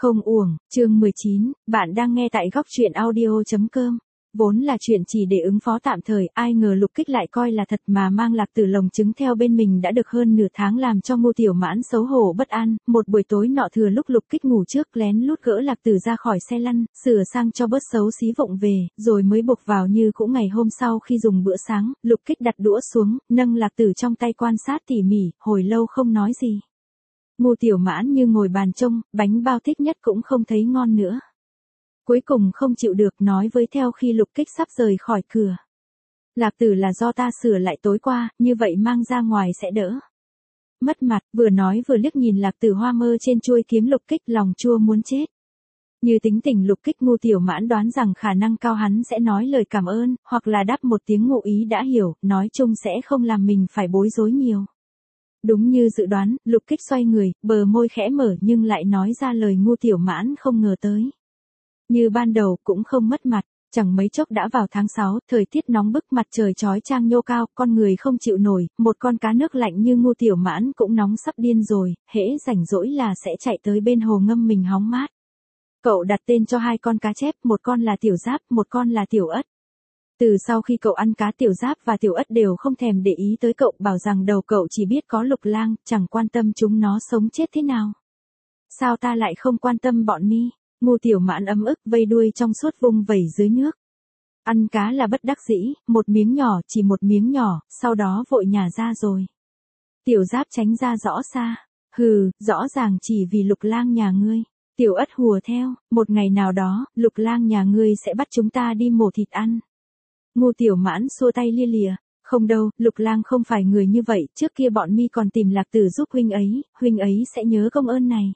Không uổng, chương 19, bạn đang nghe tại góc truyện audio.com. Vốn là chuyện chỉ để ứng phó tạm thời, ai ngờ Lục Kích lại coi là thật mà mang Lạc Tử lồng trứng theo bên mình đã được hơn nửa tháng, làm cho Ngô Tiểu Mãn xấu hổ bất an. Một buổi tối nọ thừa lúc Lục Kích ngủ trước, lén lút gỡ Lạc Tử ra khỏi xe lăn, sửa sang cho bớt xấu xí vụng về, rồi mới buộc vào như cũ. Ngày hôm sau khi dùng bữa sáng, Lục Kích đặt đũa xuống, nâng Lạc Tử trong tay quan sát tỉ mỉ, hồi lâu không nói gì. Ngô Tiểu Mãn như ngồi bàn trông, bánh bao thích nhất cũng không thấy ngon nữa. Cuối cùng không chịu được, nói với theo khi Lục Kích sắp rời khỏi cửa. Lạc Tử là do ta sửa lại tối qua, như vậy mang ra ngoài sẽ đỡ mất mặt. Vừa nói vừa liếc nhìn Lạc Tử hoa mơ trên chuôi kiếm Lục Kích, lòng chua muốn chết. Như tính tình Lục Kích, Ngô Tiểu Mãn đoán rằng khả năng cao hắn sẽ nói lời cảm ơn, hoặc là đáp một tiếng ngụ ý đã hiểu, nói chung sẽ không làm mình phải bối rối nhiều. Đúng như dự đoán, Lục Kích xoay người, bờ môi khẽ mở nhưng lại nói ra lời Ngô Tiểu Mãn không ngờ tới. Như ban đầu cũng không mất mặt, chẳng mấy chốc đã vào tháng 6, thời tiết nóng bức, mặt trời chói chang nhô cao, con người không chịu nổi, một con cá nước lạnh như Ngô Tiểu Mãn cũng nóng sắp điên rồi, hễ rảnh rỗi là sẽ chạy tới bên hồ ngâm mình hóng mát. Cậu đặt tên cho hai con cá chép, một con là Tiểu Giáp, một con là Tiểu Ất. Từ sau khi cậu ăn cá, Tiểu Giáp và Tiểu Ất đều không thèm để ý tới cậu, bảo rằng đầu cậu chỉ biết có Lục Lang, chẳng quan tâm chúng nó sống chết thế nào. Sao ta lại không quan tâm bọn mi? Ngô Tiểu Mãn ấm ức vây đuôi trong suốt vung vẩy dưới nước. Ăn cá là bất đắc dĩ, một miếng nhỏ, chỉ một miếng nhỏ, sau đó vội nhả ra rồi. Tiểu Giáp tránh ra rõ xa. Hừ, rõ ràng chỉ vì Lục Lang nhà ngươi. Tiểu Ất hùa theo, một ngày nào đó, Lục Lang nhà ngươi sẽ bắt chúng ta đi mổ thịt ăn. Ngô Tiểu Mãn xua tay lia lịa, không đâu, Lục Lang không phải người như vậy, trước kia bọn mi còn tìm Lạc Tử giúp huynh ấy sẽ nhớ công ơn này.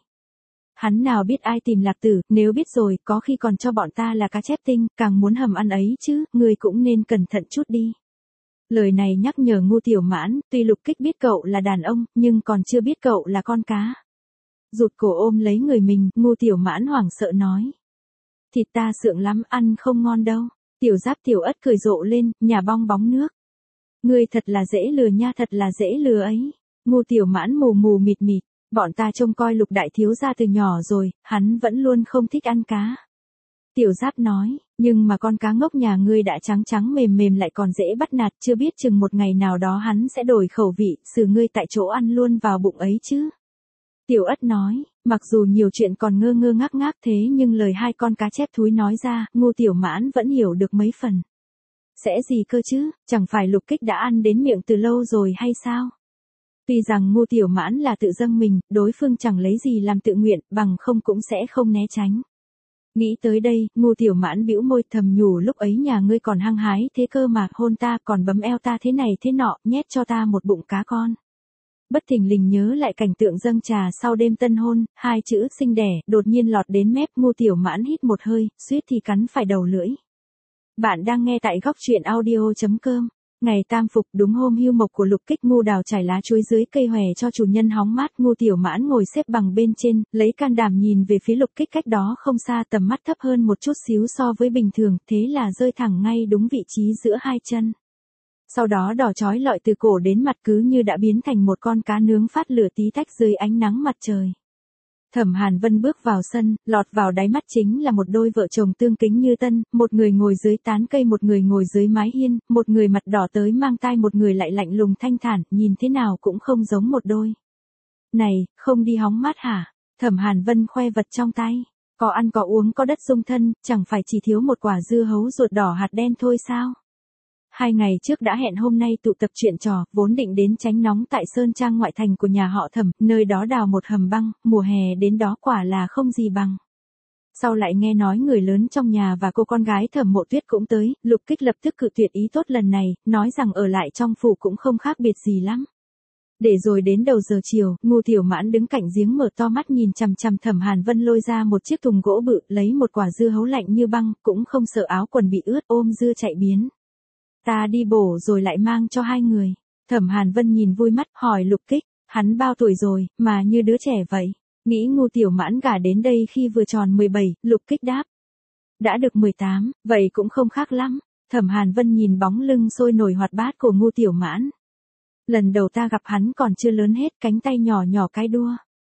Hắn nào biết ai tìm Lạc Tử, nếu biết rồi, có khi còn cho bọn ta là cá chép tinh, càng muốn hầm ăn ấy chứ, người cũng nên cẩn thận chút đi. Lời này nhắc nhở Ngô Tiểu Mãn, tuy Lục Kích biết cậu là đàn ông, nhưng còn chưa biết cậu là con cá. Rụt cổ ôm lấy người mình, Ngô Tiểu Mãn hoảng sợ nói. Thịt ta sượng lắm, ăn không ngon đâu. Tiểu Giáp Tiểu Ất cười rộ lên, nhả bong bóng nước. Ngươi thật là dễ lừa nha, thật là dễ lừa ấy. Ngô Tiểu Mãn mù mù mịt mịt, bọn ta trông coi Lục đại thiếu gia từ nhỏ rồi, hắn vẫn luôn không thích ăn cá. Tiểu Giáp nói, nhưng mà con cá ngốc nhà ngươi đã trắng trắng mềm mềm lại còn dễ bắt nạt, chưa biết chừng một ngày nào đó hắn sẽ đổi khẩu vị, xử ngươi tại chỗ ăn luôn vào bụng ấy chứ. Tiểu Ất nói, mặc dù nhiều chuyện còn ngơ ngơ ngác ngác thế nhưng lời hai con cá chép thúi nói ra, Ngô Tiểu Mãn vẫn hiểu được mấy phần. Sẽ gì cơ chứ, chẳng phải Lục Kích đã ăn đến miệng từ lâu rồi hay sao? Tuy rằng Ngô Tiểu Mãn là tự dâng mình, đối phương chẳng lấy gì làm tự nguyện, bằng không cũng sẽ không né tránh. Nghĩ tới đây, Ngô Tiểu Mãn bĩu môi thầm nhủ, lúc ấy nhà ngươi còn hăng hái thế cơ mà, hôn ta còn bấm eo ta thế này thế nọ, nhét cho ta một bụng cá con. Bất thình lình nhớ lại cảnh tượng dâng trà sau đêm tân hôn, hai chữ sinh đẻ, đột nhiên lọt đến mép. Ngô Tiểu Mãn hít một hơi, suýt thì cắn phải đầu lưỡi. Bạn đang nghe tại góc truyện audio.com. Ngày tam phục, đúng hôm hưu mộc của Lục Kích, Ngô Đào trải lá chuối dưới cây hòe cho chủ nhân hóng mát. Ngô Tiểu Mãn ngồi xếp bằng bên trên, lấy can đảm nhìn về phía Lục Kích cách đó không xa, tầm mắt thấp hơn một chút xíu so với bình thường, thế là rơi thẳng ngay đúng vị trí giữa hai chân. Sau đó đỏ chói lọi từ cổ đến mặt, cứ như đã biến thành một con cá nướng phát lửa tí tách dưới ánh nắng mặt trời. Thẩm Hàn Vân bước vào sân, lọt vào đáy mắt chính là một đôi vợ chồng tương kính như tân, một người ngồi dưới tán cây, một người ngồi dưới mái hiên, một người mặt đỏ tới mang tai, một người lại lạnh lùng thanh thản, nhìn thế nào cũng không giống một đôi. Này, không đi hóng mát hả? Thẩm Hàn Vân khoe vật trong tay. Có ăn có uống có đất dung thân, chẳng phải chỉ thiếu một quả dưa hấu ruột đỏ hạt đen thôi sao? 2 ngày trước đã hẹn hôm nay tụ tập chuyện trò, vốn định đến tránh nóng tại Sơn Trang ngoại thành của nhà họ Thẩm, nơi đó đào một hầm băng, mùa hè đến đó quả là không gì bằng. Sau lại nghe nói người lớn trong nhà và cô con gái Thẩm Mộ Tuyết cũng tới, Lục Kích lập tức cự tuyệt ý tốt lần này, nói rằng ở lại trong phủ cũng không khác biệt gì lắm. Để rồi đến đầu giờ chiều, Ngô Tiểu Mãn đứng cạnh giếng mở to mắt nhìn chằm chằm Thẩm Hàn Vân lôi ra một chiếc thùng gỗ bự, lấy một quả dưa hấu lạnh như băng, cũng không sợ áo quần bị ướt, ôm dưa chạy biến. Ta đi bổ rồi lại mang cho hai người. Thẩm Hàn Vân nhìn vui mắt, hỏi Lục Kích, hắn bao tuổi rồi, mà như đứa trẻ vậy. Nghĩ Ngô Tiểu Mãn gả đến đây khi vừa tròn 17, Lục Kích đáp. Đã được 18, vậy cũng không khác lắm. Thẩm Hàn Vân nhìn bóng lưng sôi nổi hoạt bát của Ngô Tiểu Mãn. Lần đầu ta gặp hắn còn chưa lớn hết, cánh tay nhỏ nhỏ cái đua.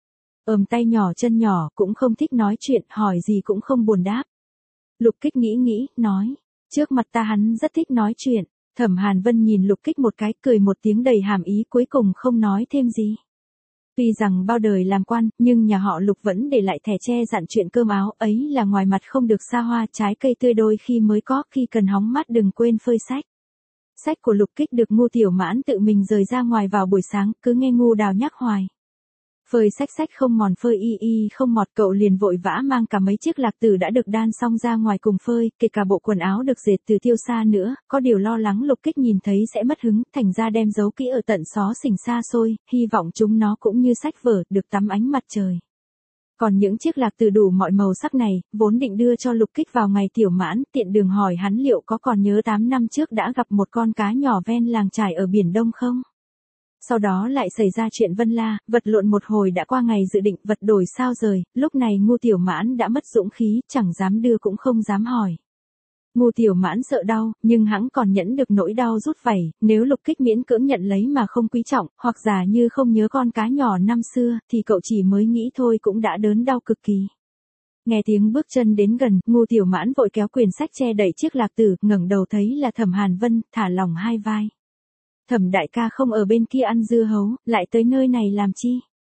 tay nhỏ chân nhỏ, cũng không thích nói chuyện, hỏi gì cũng không buồn đáp. Lục Kích nghĩ, nói, trước mặt ta hắn rất thích nói chuyện. Thẩm Hàn Vân nhìn Lục Kích một cái, cười một tiếng đầy hàm ý, cuối cùng không nói thêm gì. Tuy rằng bao đời làm quan, nhưng nhà họ Lục vẫn để lại thẻ che dặn chuyện cơm áo, ấy là ngoài mặt không được xa hoa, trái cây tươi đôi khi mới có, khi cần hóng mát đừng quên phơi sách. Sách của Lục Kích được Ngô Tiểu Mãn tự mình rời ra ngoài vào buổi sáng, cứ nghe Ngô Đào nhắc hoài. Phơi sách không mòn, phơi y không mọt, cậu liền vội vã mang cả mấy chiếc lạc tử đã được đan xong ra ngoài cùng phơi, kể cả bộ quần áo được dệt từ Tiêu Sa nữa, có điều lo lắng Lục Kích nhìn thấy sẽ mất hứng, thành ra đem giấu kỹ ở tận xó xỉnh xa xôi, hy vọng chúng nó cũng như sách vở, được tắm ánh mặt trời. Còn những chiếc lạc tử đủ mọi màu sắc này, vốn định đưa cho Lục Kích vào ngày Tiểu Mãn, tiện đường hỏi hắn liệu có còn nhớ 8 năm trước đã gặp một con cá nhỏ ven làng chài ở Biển Đông không? Sau đó lại xảy ra chuyện Vân La, vật lộn một hồi đã qua ngày dự định, vật đổi sao rời, lúc này Ngô Tiểu Mãn đã mất dũng khí, chẳng dám đưa cũng không dám hỏi. Ngô Tiểu Mãn sợ đau, nhưng hắn còn nhẫn được nỗi đau rút vảy, nếu Lục Kích miễn cưỡng nhận lấy mà không quý trọng, hoặc giả như không nhớ con cá nhỏ năm xưa, thì cậu chỉ mới nghĩ thôi cũng đã đớn đau cực kỳ. Nghe tiếng bước chân đến gần, Ngô Tiểu Mãn vội kéo quyển sách che đậy chiếc lạc tử, ngẩng đầu thấy là Thẩm Hàn Vân, thả lỏng hai vai. Thẩm đại ca không ở bên kia ăn dưa hấu, lại tới nơi này làm chi?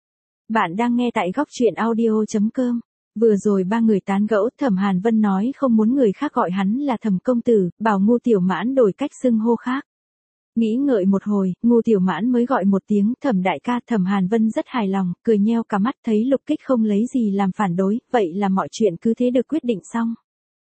Bạn đang nghe tại góc truyện audio.com. Vừa rồi ba người tán gẫu, Thẩm Hàn Vân nói không muốn người khác gọi hắn là Thẩm công tử, bảo Ngô Tiểu Mãn đổi cách xưng hô khác. Nghĩ ngợi một hồi, Ngô Tiểu Mãn mới gọi một tiếng Thẩm đại ca. Thẩm Hàn Vân rất hài lòng, cười nheo cả mắt, thấy Lục Kích không lấy gì làm phản đối, vậy là mọi chuyện cứ thế được quyết định xong.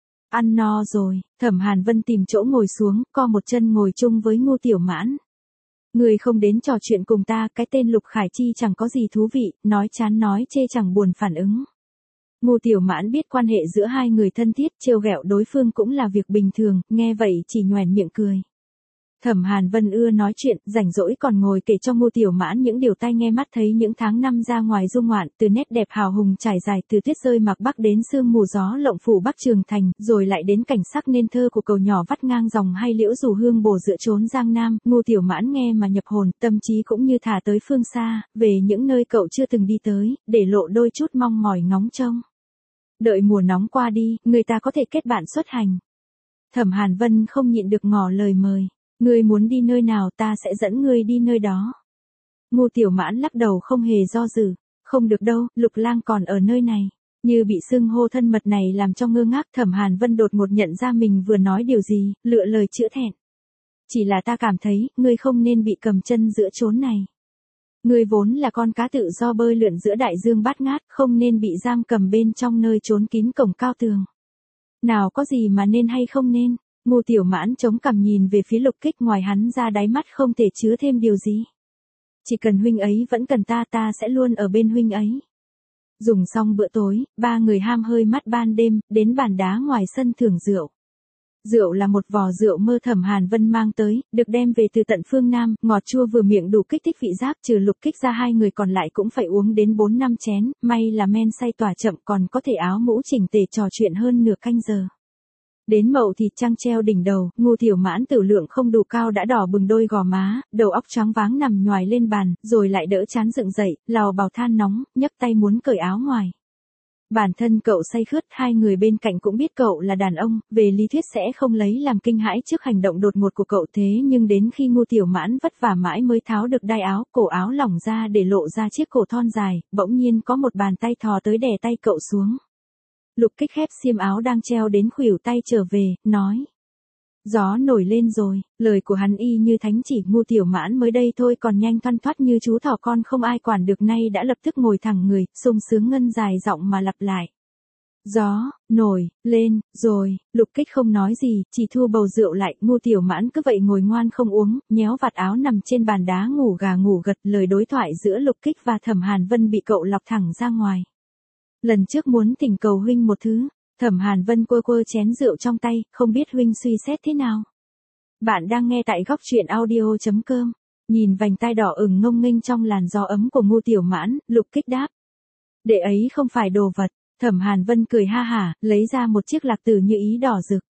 Ăn no rồi, Thẩm Hàn Vân tìm chỗ ngồi xuống, co một chân ngồi chung với Ngô Tiểu Mãn. Người không đến trò chuyện cùng ta, cái tên Lục Khải Chi chẳng có gì thú vị, nói chán nói chê chẳng buồn phản ứng. Ngô Tiểu Mãn biết quan hệ giữa hai người thân thiết, trêu ghẹo đối phương cũng là việc bình thường, nghe vậy chỉ nhoẻn miệng cười. Thẩm Hàn Vân ưa nói chuyện, rảnh rỗi còn ngồi kể cho Ngô Tiểu Mãn những điều tai nghe mắt thấy những tháng năm ra ngoài du ngoạn, từ nét đẹp hào hùng trải dài từ tuyết rơi mạc Bắc đến sương mù gió lộng phủ Bắc Trường Thành, rồi lại đến cảnh sắc nên thơ của cầu nhỏ vắt ngang dòng hay liễu dù hương bồ giữa chốn Giang Nam. Ngô Tiểu Mãn nghe mà nhập hồn, tâm trí cũng như thả tới phương xa, về những nơi cậu chưa từng đi tới, để lộ đôi chút mong mỏi ngóng trông. Đợi mùa nóng qua đi, người ta có thể kết bạn xuất hành. Thẩm Hàn Vân không nhịn được ngỏ lời mời. Ngươi muốn đi nơi nào ta sẽ dẫn ngươi đi nơi đó. Ngô Tiểu Mãn lắc đầu không hề do dự. Không được đâu, Lục Lang còn ở nơi này. Như bị xưng hô thân mật này làm cho ngơ ngác, Thẩm Hàn Vân đột ngột nhận ra mình vừa nói điều gì, lựa lời chữa thẹn. Chỉ là ta cảm thấy, ngươi không nên bị cầm chân giữa chốn này. Ngươi vốn là con cá tự do bơi lượn giữa đại dương bát ngát, không nên bị giam cầm bên trong nơi trốn kín cổng cao tường. Nào có gì mà nên hay không nên. Ngô Tiểu Mãn chống cằm nhìn về phía Lục Kích, ngoài hắn ra đáy mắt không thể chứa thêm điều gì. Chỉ cần huynh ấy vẫn cần ta, ta sẽ luôn ở bên huynh ấy. Dùng xong bữa tối, ba người ham hơi mắt ban đêm, đến bàn đá ngoài sân thưởng rượu. Rượu là một vò rượu mơ Thẩm Hàn Vân mang tới, được đem về từ tận phương Nam, ngọt chua vừa miệng đủ kích thích vị giác, trừ Lục Kích ra hai người còn lại cũng phải uống đến 4-5 chén, may là men say tỏa chậm còn có thể áo mũ chỉnh tề trò chuyện hơn nửa canh giờ. Đến mậu thịt trăng treo đỉnh đầu, Ngô Tiểu Mãn tử lượng không đủ cao đã đỏ bừng đôi gò má, đầu óc choáng váng nằm nhoài lên bàn, rồi lại đỡ chán dựng dậy, lào bào than nóng, nhấc tay muốn cởi áo ngoài. Bản thân cậu say khướt, hai người bên cạnh cũng biết cậu là đàn ông, về lý thuyết sẽ không lấy làm kinh hãi trước hành động đột ngột của cậu, thế nhưng đến khi Ngô Tiểu Mãn vất vả mãi mới tháo được đai áo, cổ áo lỏng ra để lộ ra chiếc cổ thon dài, bỗng nhiên có một bàn tay thò tới đè tay cậu xuống. Lục Kích khép xiêm áo đang treo đến khuỷu tay trở về, nói. Gió nổi lên rồi, lời của hắn y như thánh chỉ. Ngô Tiểu Mãn mới đây thôi còn nhanh thoăn thoắt như chú thỏ con không ai quản được, nay đã lập tức ngồi thẳng người, sung sướng ngân dài giọng mà lặp lại. Gió, nổi, lên, rồi. Lục Kích không nói gì, chỉ thu bầu rượu lại. Ngô Tiểu Mãn cứ vậy ngồi ngoan không uống, nhéo vạt áo nằm trên bàn đá ngủ gà ngủ gật. Lời đối thoại giữa Lục Kích và Thẩm Hàn Vân bị cậu lọc thẳng ra ngoài. Lần trước muốn thỉnh cầu huynh một thứ. Thẩm Hàn Vân quơ quơ chén rượu trong tay, không biết huynh suy xét thế nào. Bạn đang nghe tại góc truyện audio.com. Nhìn vành tai đỏ ửng ngông nghênh trong làn gió ấm của Ngô Tiểu Mãn, Lục Kích đáp. Đệ ấy không phải đồ vật. Thẩm Hàn Vân cười ha hả, lấy ra một chiếc lạc tử như ý đỏ rực.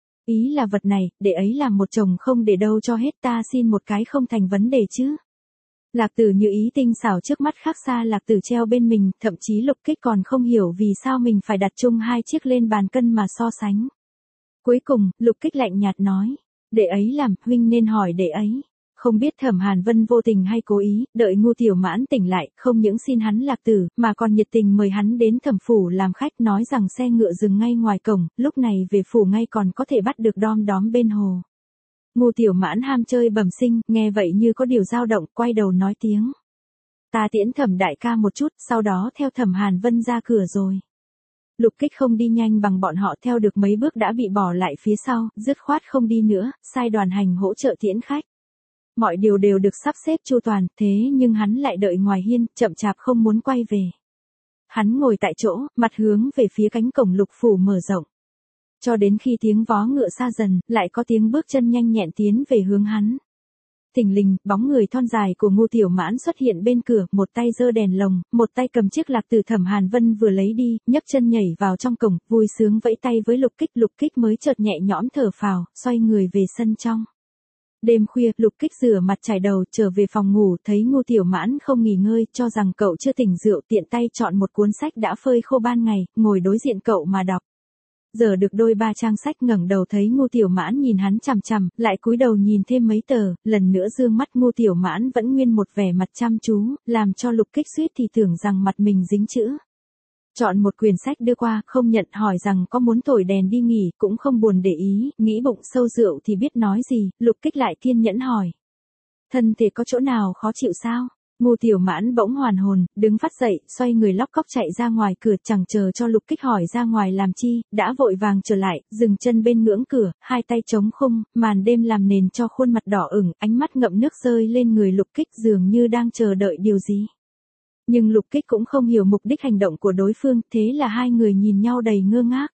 Ý là vật này, đệ ấy làm một chồng không để đâu cho hết, ta xin một cái không thành vấn đề chứ. Lạc Tử như ý tinh xảo trước mắt khác xa Lạc Tử treo bên mình, thậm chí Lục Kích còn không hiểu vì sao mình phải đặt chung hai chiếc lên bàn cân mà so sánh. Cuối cùng, Lục Kích lạnh nhạt nói, đệ ấy làm, huynh nên hỏi đệ ấy. Không biết Thẩm Hàn Vân vô tình hay cố ý, đợi Ngô Tiểu Mãn tỉnh lại, không những xin hắn Lạc Tử, mà còn nhiệt tình mời hắn đến Thẩm phủ làm khách, nói rằng xe ngựa dừng ngay ngoài cổng, lúc này về phủ ngay còn có thể bắt được đom đóm bên hồ. Ngô Tiểu Mãn ham chơi bẩm sinh, nghe vậy như có điều dao động, quay đầu nói tiếng. Ta tiễn Thẩm đại ca một chút, sau đó theo Thẩm Hàn Vân ra cửa rồi. Lục Kích không đi nhanh bằng bọn họ, theo được mấy bước đã bị bỏ lại phía sau, dứt khoát không đi nữa, sai đoàn hành hỗ trợ tiễn khách. Mọi điều đều được sắp xếp chu toàn, thế nhưng hắn lại đợi ngoài hiên, chậm chạp không muốn quay về. Hắn ngồi tại chỗ, mặt hướng về phía cánh cổng Lục phủ mở rộng. Cho đến khi tiếng vó ngựa xa dần, lại có tiếng bước chân nhanh nhẹn tiến về hướng hắn. Thình lình, bóng người thon dài của Ngô Tiểu Mãn xuất hiện bên cửa, một tay giơ đèn lồng, một tay cầm chiếc lạc từ Thẩm Hàn Vân vừa lấy đi, nhấc chân nhảy vào trong cổng, vui sướng vẫy tay với Lục Kích mới chợt nhẹ nhõm thở phào, xoay người về sân trong. Đêm khuya, Lục Kích rửa mặt chải đầu, trở về phòng ngủ, thấy Ngô Tiểu Mãn không nghỉ ngơi, cho rằng cậu chưa tỉnh rượu, tiện tay chọn một cuốn sách đã phơi khô ban ngày, ngồi đối diện cậu mà đọc. Giờ được đôi ba trang sách, ngẩng đầu thấy Ngô Tiểu Mãn nhìn hắn chằm chằm, lại cúi đầu nhìn thêm mấy tờ, lần nữa dương mắt, Ngô Tiểu Mãn vẫn nguyên một vẻ mặt chăm chú, làm cho Lục Kích suýt thì tưởng rằng mặt mình dính chữ. Chọn một quyển sách đưa qua, không nhận, hỏi rằng có muốn thổi đèn đi nghỉ, cũng không buồn để ý, nghĩ bụng sâu rượu thì biết nói gì, Lục Kích lại kiên nhẫn hỏi. Thân thể có chỗ nào khó chịu sao? Ngô Tiểu Mãn bỗng hoàn hồn, đứng phát dậy, xoay người lóc cóc chạy ra ngoài cửa, chẳng chờ cho Lục Kích hỏi ra ngoài làm chi, đã vội vàng trở lại, dừng chân bên ngưỡng cửa, hai tay chống khung, màn đêm làm nền cho khuôn mặt đỏ ửng, ánh mắt ngậm nước rơi lên người Lục Kích, dường như đang chờ đợi điều gì. Nhưng Lục Kích cũng không hiểu mục đích hành động của đối phương, thế là hai người nhìn nhau đầy ngơ ngác.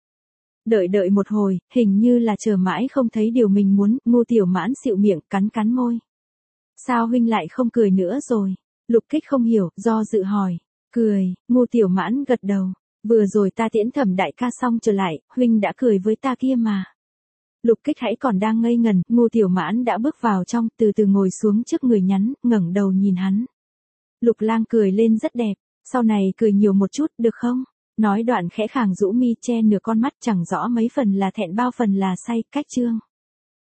Đợi một hồi, hình như là chờ mãi không thấy điều mình muốn, Ngô Tiểu Mãn xịu miệng, cắn môi. Sao huynh lại không cười nữa rồi? Lục Kích không hiểu, do dự hỏi. Cười, Ngô Tiểu Mãn gật đầu. Vừa rồi ta tiễn Thẩm đại ca xong trở lại, huynh đã cười với ta kia mà. Lục Kích hãy còn đang ngây ngần, Ngô Tiểu Mãn đã bước vào trong, từ từ ngồi xuống trước người nhắn, ngẩng đầu nhìn hắn. Lục Lang cười lên rất đẹp, sau này cười nhiều một chút, được không? Nói đoạn khẽ khàng rũ mi che nửa con mắt, chẳng rõ mấy phần là thẹn bao phần là say, cách chương.